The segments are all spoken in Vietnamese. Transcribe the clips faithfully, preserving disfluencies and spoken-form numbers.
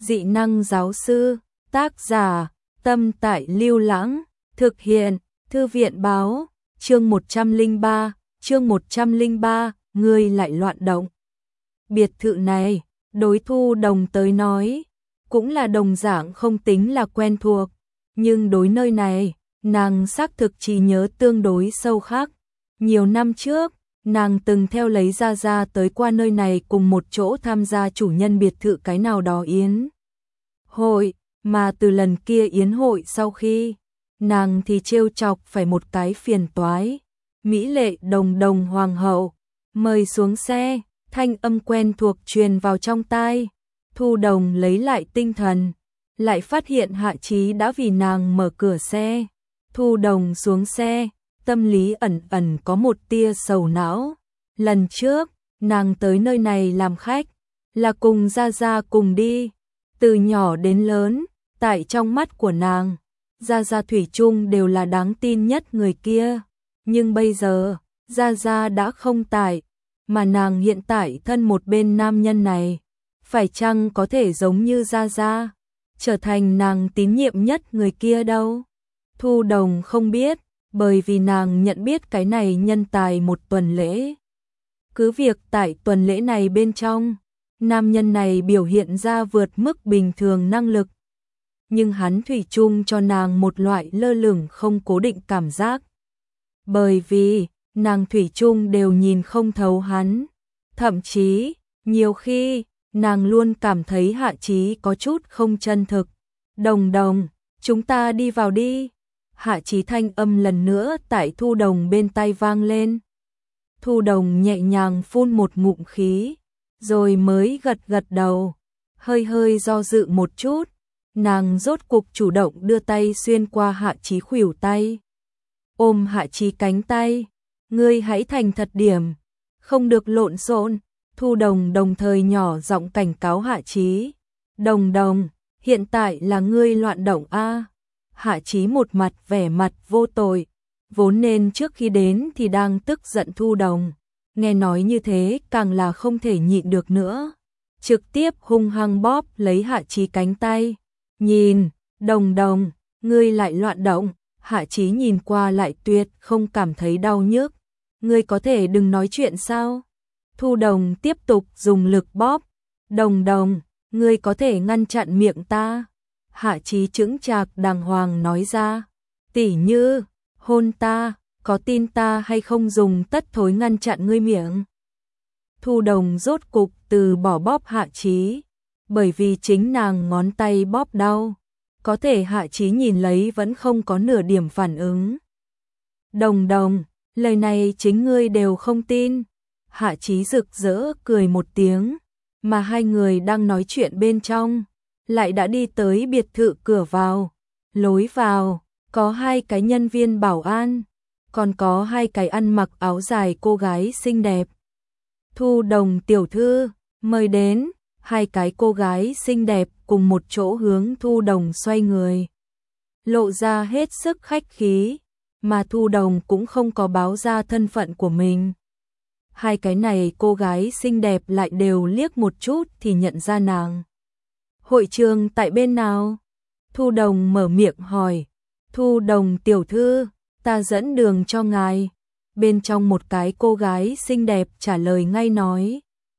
Dị năng giáo sư, tác giả, Tâm Tại Lưu Lãng, thực hiện, Thư viện báo, chương một trăm lẻ ba, chương một trăm lẻ ba, ngươi lại loạn động. Biệt thự này, đối Thu Đồng tới nói, cũng là đồng dạng không tính là quen thuộc, nhưng đối nơi này, nàng xác thực chỉ nhớ tương đối sâu khắc. Nhiều năm trước, nàng từng theo lấy Gia Gia tới qua nơi này cùng một chỗ tham gia chủ nhân biệt thự cái nào đó yến hội, mà từ lần kia yến hội sau khi, nàng thì trêu chọc phải một cái phiền toái. Mỹ lệ đồng đồng hoàng hậu, mời xuống xe, thanh âm quen thuộc truyền vào trong tai. Thu Đồng lấy lại tinh thần, lại phát hiện Hạ Chí đã vì nàng mở cửa xe. Thu Đồng xuống xe, tâm lý ẩn ẩn có một tia sầu não. Lần trước, nàng tới nơi này làm khách, là cùng Gia Gia cùng đi. Từ nhỏ đến lớn, tại trong mắt của nàng, Gia Gia thủy chung đều là đáng tin nhất người kia. Nhưng bây giờ, Gia Gia đã không tại, mà nàng hiện tại thân một bên nam nhân này. Phải chăng có thể giống như Gia Gia, trở thành nàng tín nhiệm nhất người kia đâu? Thu Đồng không biết, bởi vì nàng nhận biết cái này nhân tài một tuần lễ. Cứ việc tại tuần lễ này bên trong, nam nhân này biểu hiện ra vượt mức bình thường năng lực. Nhưng hắn thủy chung cho nàng một loại lơ lửng không cố định cảm giác. Bởi vì, nàng thủy chung đều nhìn không thấu hắn. Thậm chí, nhiều khi, nàng luôn cảm thấy Hạ Chí có chút không chân thực. Đồng Đồng, chúng ta đi vào đi. Hạ Chí thanh âm lần nữa tại Thu Đồng bên tai vang lên. Thu Đồng nhẹ nhàng phun một ngụm khí, rồi mới gật gật đầu, hơi hơi do dự một chút. Nàng rốt cục chủ động đưa tay xuyên qua Hạ Chí khuỷu tay, ôm Hạ Chí cánh tay. Ngươi hãy thành thật điểm, không được lộn xộn. Thu Đồng đồng thời nhỏ giọng cảnh cáo Hạ Chí. Đồng Đồng, hiện tại là ngươi loạn động a. Hạ Chí một mặt vẻ mặt vô tội, vốn nên trước khi đến thì đang tức giận Thu Đồng. Nghe nói như thế càng là không thể nhịn được nữa, trực tiếp hung hăng bóp lấy Hạ Chí cánh tay. Nhìn, Đồng Đồng, ngươi lại loạn động. Hạ Chí nhìn qua lại tuyệt không cảm thấy đau nhức. Ngươi có thể đừng nói chuyện sao? Thu Đồng tiếp tục dùng lực bóp. Đồng Đồng, ngươi có thể ngăn chặn miệng ta. Hạ Chí chững chạc đàng hoàng nói ra. Tỉ như, hôn ta, có tin ta hay không dùng tất thối ngăn chặn ngươi miệng? Thu Đồng rốt cục từ bỏ bóp Hạ Chí, bởi vì chính nàng ngón tay bóp đau. Có thể Hạ Chí nhìn lấy vẫn không có nửa điểm phản ứng. Đồng Đồng, lời này chính ngươi đều không tin. Hạ Chí rực rỡ cười một tiếng, mà hai người đang nói chuyện bên trong, lại đã đi tới biệt thự cửa vào. Lối vào, có hai cái nhân viên bảo an, còn có hai cái ăn mặc áo dài cô gái xinh đẹp. Thu Đồng tiểu thư, mời đến. Hai cái cô gái xinh đẹp cùng một chỗ hướng Thu Đồng xoay người, lộ ra hết sức khách khí, mà Thu Đồng cũng không có báo ra thân phận của mình. Hai cái này cô gái xinh đẹp lại đều liếc một chút thì nhận ra nàng. Hội trường tại bên nào? Thu Đồng mở miệng hỏi. Thu Đồng tiểu thư, ta dẫn đường cho ngài. Bên trong một cái cô gái xinh đẹp trả lời ngay nói.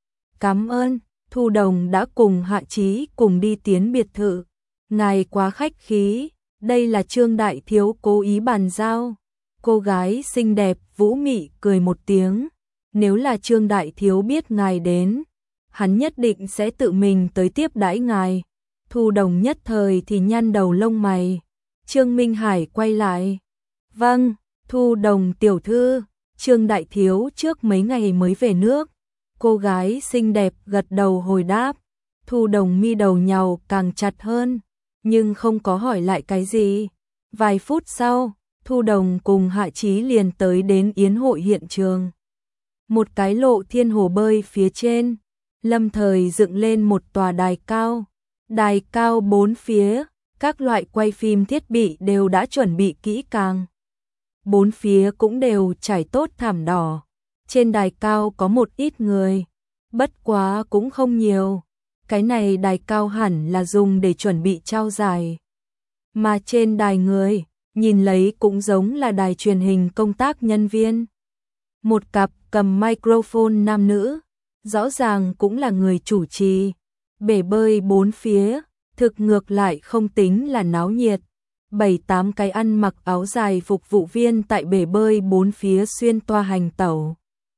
Cảm ơn. Thu Đồng đã cùng Hạ Chí cùng đi tiến biệt thự. Ngài quá khách khí, đây là Trương đại thiếu cố ý bàn giao. Cô gái xinh đẹp vũ mị cười một tiếng. Nếu là Trương đại thiếu biết ngài đến, hắn nhất định sẽ tự mình tới tiếp đãi ngài. Thu Đồng nhất thời thì nhăn đầu lông mày. Trương Minh Hải quay lại. Vâng, Thu Đồng tiểu thư, Trương đại thiếu trước mấy ngày mới về nước. Cô gái xinh đẹp gật đầu hồi đáp. Thu Đồng mi đầu nhàu càng chặt hơn, nhưng không có hỏi lại cái gì. Vài phút sau, Thu Đồng cùng Hạ Chí liền tới đến yến hội hiện trường. Một cái lộ thiên hồ bơi phía trên, lâm thời dựng lên một tòa đài cao. Đài cao bốn phía, các loại quay phim thiết bị đều đã chuẩn bị kỹ càng. Bốn phía cũng đều trải tốt thảm đỏ. Trên đài cao có một ít người, bất quá cũng không nhiều. cái này đài cao hẳn là dùng để chuẩn bị trao giải. Mà trên đài người, nhìn lấy cũng giống là đài truyền hình công tác nhân viên. Một cặp cầm microphone nam nữ, rõ ràng cũng là người chủ trì. Bể bơi bốn phía, thực ngược lại không tính là náo nhiệt. Bảy tám cái ăn mặc áo dài phục vụ viên tại bể bơi bốn phía xuyên toa hành tẩu.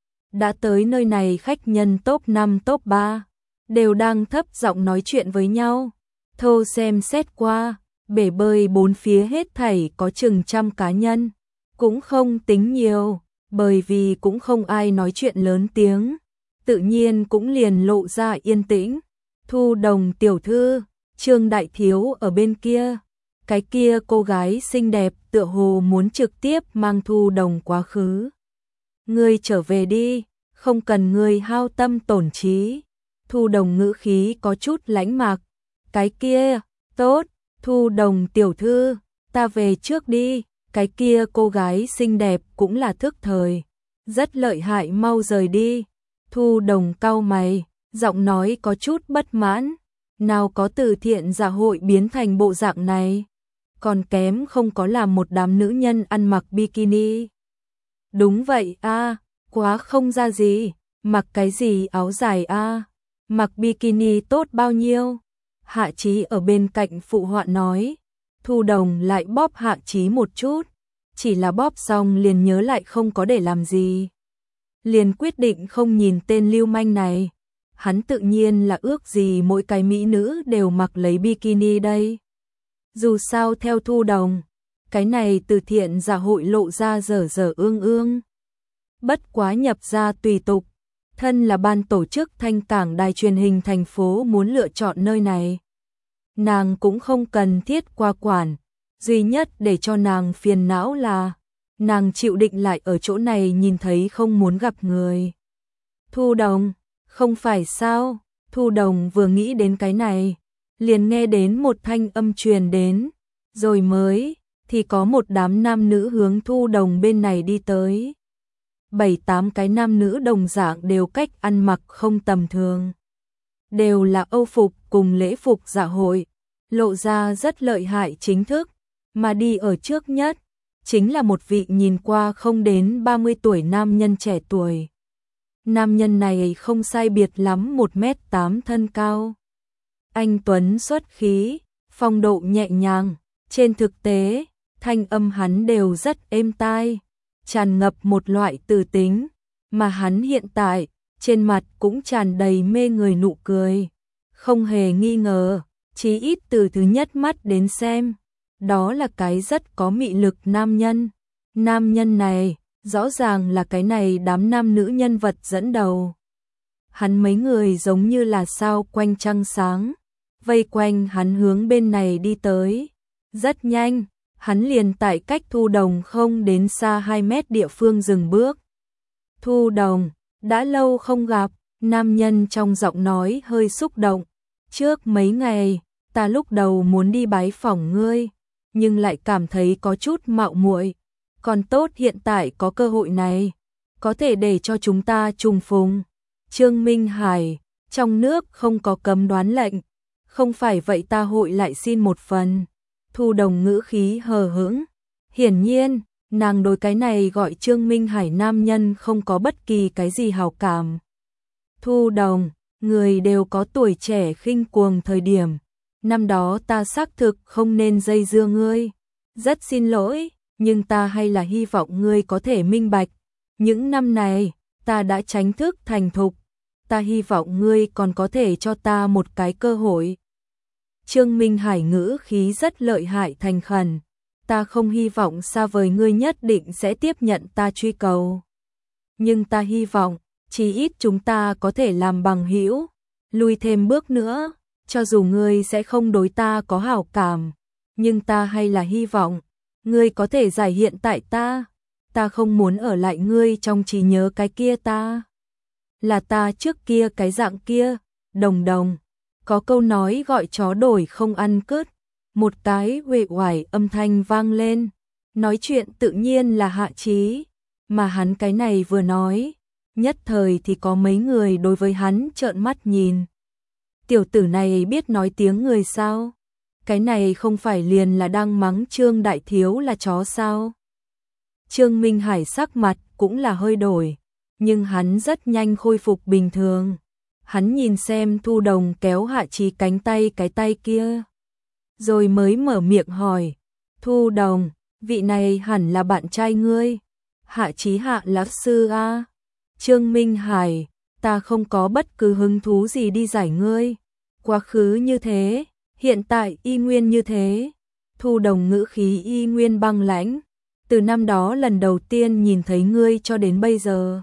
Đã tới nơi này khách nhân top năm top ba, đều đang thấp giọng nói chuyện với nhau. Thô xem xét qua, bể bơi bốn phía hết thảy có chừng trăm cá nhân, cũng không tính nhiều, bởi vì cũng không ai nói chuyện lớn tiếng, tự nhiên cũng liền lộ ra yên tĩnh. Thu Đồng tiểu thư, Trương Đại Thiếu ở bên kia, cái kia cô gái xinh đẹp tựa hồ muốn trực tiếp mang Thu Đồng quá khứ. Ngươi trở về đi, không cần ngươi hao tâm tổn trí. Thu Đồng ngữ khí có chút lãnh mạc. Cái kia, tốt, Thu Đồng tiểu thư, ta về trước đi. Cái kia cô gái xinh đẹp cũng là thức thời, rất lợi hại, mau rời đi. Thu Đồng cau mày, giọng nói có chút bất mãn. Nào có từ thiện dạ hội biến thành bộ dạng này, còn kém không có làm một đám nữ nhân ăn mặc bikini. Đúng vậy a, quá không ra gì, mặc cái gì áo dài a, mặc bikini tốt bao nhiêu. Hạ Chí ở bên cạnh phụ họa nói. Thu Đồng lại bóp Hạ Chí một chút, chỉ là bóp xong liền nhớ lại không có để làm gì, liền quyết định không nhìn tên lưu manh này. Hắn tự nhiên là ước gì mỗi cái mỹ nữ đều mặc lấy bikini đây. Dù sao theo Thu Đồng, cái này từ thiện dạ hội lộ ra dở dở ương ương. Bất quá nhập ra tùy tục, thân là ban tổ chức Thanh Cảng đài truyền hình thành phố muốn lựa chọn nơi này. Nàng cũng không cần thiết qua quản, duy nhất để cho nàng phiền não là nàng chịu định lại ở chỗ này nhìn thấy không muốn gặp người. Thu Đồng, không phải sao? Thu Đồng vừa nghĩ đến cái này, liền nghe đến một thanh âm truyền đến, rồi mới thì có một đám nam nữ hướng Thu Đồng bên này đi tới. Bảy tám cái nam nữ đồng dạng đều cách ăn mặc không tầm thường, đều là Âu phục cùng lễ phục dạ hội, lộ ra rất lợi hại chính thức, mà đi ở trước nhất chính là một vị nhìn qua không đến ba mươi tuổi nam nhân trẻ tuổi. Nam nhân này không sai biệt lắm một mét tám thân cao. Anh tuấn xuất khí, phong độ nhẹ nhàng, trên thực tế, thanh âm hắn đều rất êm tai, tràn ngập một loại từ tính, mà hắn hiện tại, trên mặt cũng tràn đầy mê người nụ cười. Không hề nghi ngờ, chí ít từ thứ nhất mắt đến xem, đó là cái rất có mị lực nam nhân. Nam nhân này, rõ ràng là cái này đám nam nữ nhân vật dẫn đầu. Hắn mấy người giống như là sao quanh trăng sáng, vây quanh hắn hướng bên này đi tới. Rất nhanh, hắn liền tại cách Thu Đồng không đến xa hai mét địa phương dừng bước. Thu Đồng, đã lâu không gặp, nam nhân trong giọng nói hơi xúc động. Trước mấy ngày, ta lúc đầu muốn đi bái phỏng ngươi, nhưng lại cảm thấy có chút mạo muội. Còn tốt hiện tại có cơ hội này, có thể để cho chúng ta trùng phùng. Trương Minh Hải, trong nước không có cấm đoán lệnh, không phải vậy ta hội lại xin một phần. Thu Đồng ngữ khí hờ hững, hiển nhiên, nàng đối cái này gọi Trương Minh Hải nam nhân không có bất kỳ cái gì hảo cảm. Thu Đồng, người đều có tuổi trẻ khinh cuồng thời điểm, năm đó ta xác thực không nên dây dưa ngươi, rất xin lỗi. Nhưng ta hay là hy vọng ngươi có thể minh bạch, những năm này, ta đã tránh thức thành thục, ta hy vọng ngươi còn có thể cho ta một cái cơ hội. Trương Minh Hải ngữ khí rất lợi hại thành khẩn, ta không hy vọng xa vời ngươi nhất định sẽ tiếp nhận ta truy cầu. Nhưng ta hy vọng, chí ít chúng ta có thể làm bằng hữu, lùi thêm bước nữa, cho dù ngươi sẽ không đối ta có hảo cảm, nhưng ta hay là hy vọng ngươi có thể giải hiện tại ta, ta không muốn ở lại ngươi trong trí nhớ cái kia ta. Là ta trước kia cái dạng kia, Đồng Đồng. Có câu nói gọi chó đổi không ăn cứt, một cái uể oải âm thanh vang lên, nói chuyện tự nhiên là Hạ Chí, mà hắn cái này vừa nói, nhất thời thì có mấy người đối với hắn trợn mắt nhìn. tiểu tử này biết nói tiếng người sao? Cái này không phải liền là đang mắng Trương Đại Thiếu là chó sao? Trương Minh Hải sắc mặt cũng là hơi đổi, nhưng hắn rất nhanh khôi phục bình thường. Hắn nhìn xem Thu Đồng kéo Hạ Chí cánh tay cái tay kia, rồi mới mở miệng hỏi, Thu Đồng, vị này hẳn là bạn trai ngươi, Hạ Chí Hạ lão sư a. Trương Minh Hải, ta không có bất cứ hứng thú gì đi giải ngươi, quá khứ như thế, hiện tại y nguyên như thế. Thu Đồng ngữ khí y nguyên băng lãnh, từ năm đó lần đầu tiên nhìn thấy ngươi cho đến bây giờ,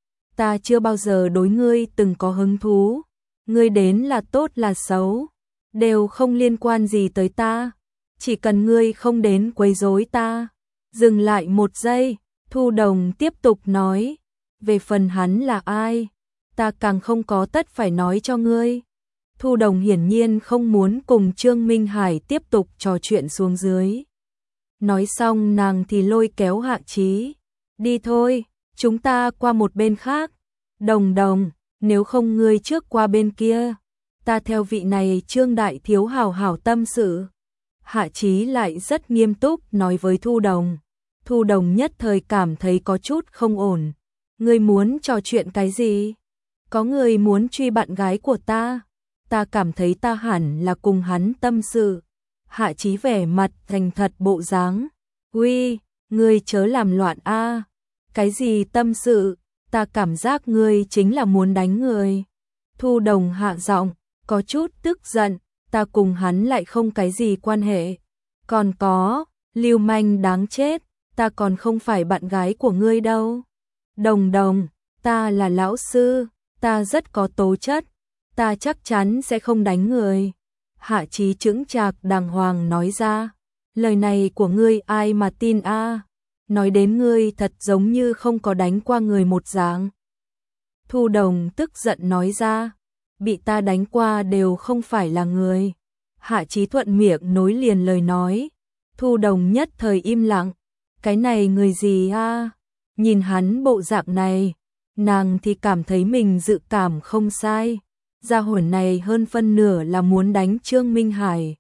ta chưa bao giờ đối ngươi từng có hứng thú, ngươi đến là tốt là xấu, đều không liên quan gì tới ta, chỉ cần ngươi không đến quấy rối ta. Dừng lại một giây, Thu Đồng tiếp tục nói, về phần hắn là ai, ta càng không có tất phải nói cho ngươi. Thu Đồng hiển nhiên không muốn cùng Trương Minh Hải tiếp tục trò chuyện xuống dưới. Nói xong nàng thì lôi kéo Hạ Chí, đi thôi, chúng ta qua một bên khác. Đồng Đồng, nếu không ngươi trước qua bên kia, ta theo vị này Trương Đại Thiếu hảo hảo tâm sự. Hạ Chí lại rất nghiêm túc nói với Thu Đồng. Thu Đồng nhất thời cảm thấy có chút không ổn. Ngươi muốn trò chuyện cái gì? Có người muốn truy bạn gái của ta, ta cảm thấy ta hẳn là cùng hắn tâm sự. Hạ Chí vẻ mặt thành thật bộ dáng, uy, ngươi chớ làm loạn a. Cái gì tâm sự, ta cảm giác ngươi chính là muốn đánh người. Thu Đồng hạ giọng, có chút tức giận, ta cùng hắn lại không cái gì quan hệ. Còn có, lưu manh đáng chết, ta còn không phải bạn gái của ngươi đâu. Đồng Đồng, ta là lão sư, ta rất có tố chất, ta chắc chắn sẽ không đánh người. Hạ Chí chững chạc đàng hoàng nói ra, lời này của ngươi ai mà tin a? Nói đến ngươi thật giống như không có đánh qua người một dạng. Thu Đồng tức giận nói ra, bị ta đánh qua đều không phải là người. Hạ Chí thuận miệng nối liền lời nói. Thu Đồng nhất thời im lặng, cái này người gì a? Nhìn hắn bộ dạng này, nàng thì cảm thấy mình dự cảm không sai. Gia hỏa này hơn phân nửa là muốn đánh Trương Minh Hải.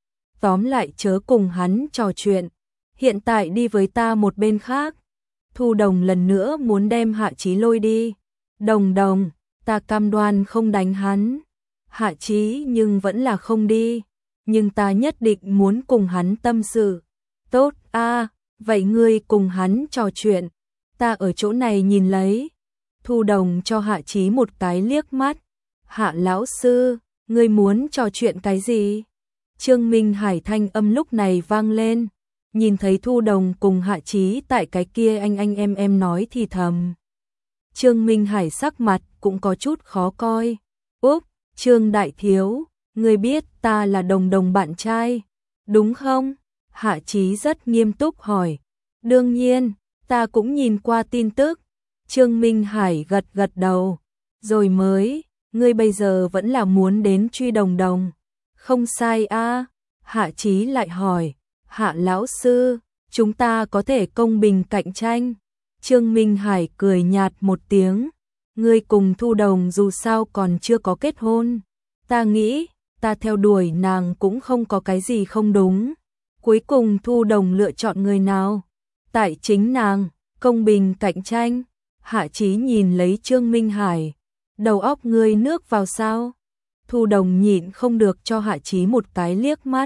Tóm lại chớ cùng hắn trò chuyện, hiện tại đi với ta một bên khác. Thu Đồng lần nữa muốn đem Hạ Chí lôi đi. Đồng Đồng, ta cam đoan không đánh hắn. Hạ Chí nhưng vẫn là không đi, nhưng ta nhất định muốn cùng hắn tâm sự. Tốt a, vậy ngươi cùng hắn trò chuyện, ta ở chỗ này nhìn lấy. Thu Đồng cho Hạ Chí một cái liếc mắt. Hạ lão sư, ngươi muốn trò chuyện cái gì? Trương Minh Hải thanh âm lúc này vang lên, nhìn thấy Thu Đồng cùng Hạ Chí tại cái kia anh anh em em nói thì thầm. Trương Minh Hải sắc mặt cũng có chút khó coi. Úp, Trương Đại Thiếu, ngươi biết ta là Đồng Đồng bạn trai, đúng không? Hạ Chí rất nghiêm túc hỏi. Đương nhiên, ta cũng nhìn qua tin tức. Trương Minh Hải gật gật đầu, rồi mới, ngươi bây giờ vẫn là muốn đến truy Đồng Đồng. Không sai a. Hạ Chí lại hỏi, Hạ lão sư, chúng ta có thể công bình cạnh tranh. Trương Minh Hải cười nhạt một tiếng, ngươi cùng Thu Đồng dù sao còn chưa có kết hôn. Ta nghĩ, ta theo đuổi nàng cũng không có cái gì không đúng. Cuối cùng Thu Đồng lựa chọn người nào? Tại chính nàng, công bình cạnh tranh. Hạ Chí nhìn lấy Trương Minh Hải, đầu óc ngươi nước vào sao? Thu Đồng nhịn không được cho Hạ Chí một cái liếc mắt.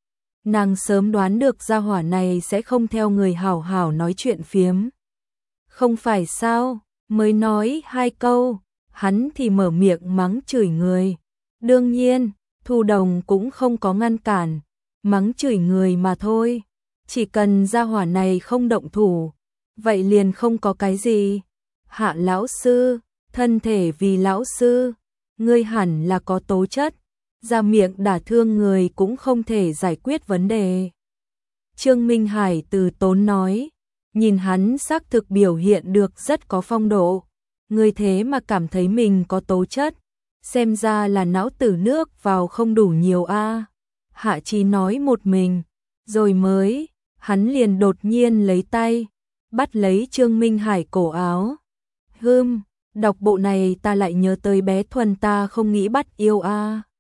Nàng sớm đoán được gia hỏa này sẽ không theo người hảo hảo nói chuyện phiếm. Không phải sao, mới nói hai câu, hắn thì mở miệng mắng chửi người. Đương nhiên, Thu Đồng cũng không có ngăn cản, mắng chửi người mà thôi. Chỉ cần gia hỏa này không động thủ, vậy liền không có cái gì. Hạ lão sư, thân thể vì lão sư, ngươi hẳn là có tố chất, ra miệng đả thương người cũng không thể giải quyết vấn đề. Trương Minh Hải từ tốn nói, nhìn hắn xác thực biểu hiện được rất có phong độ. Ngươi thế mà cảm thấy mình có tố chất, xem ra là não tử nước vào không đủ nhiều a. Hạ Chí nói một mình, rồi mới, hắn liền đột nhiên lấy tay, bắt lấy Trương Minh Hải cổ áo. Hừm, đọc bộ này ta lại nhớ tới bé Thuần ta không nghĩ bắt yêu a.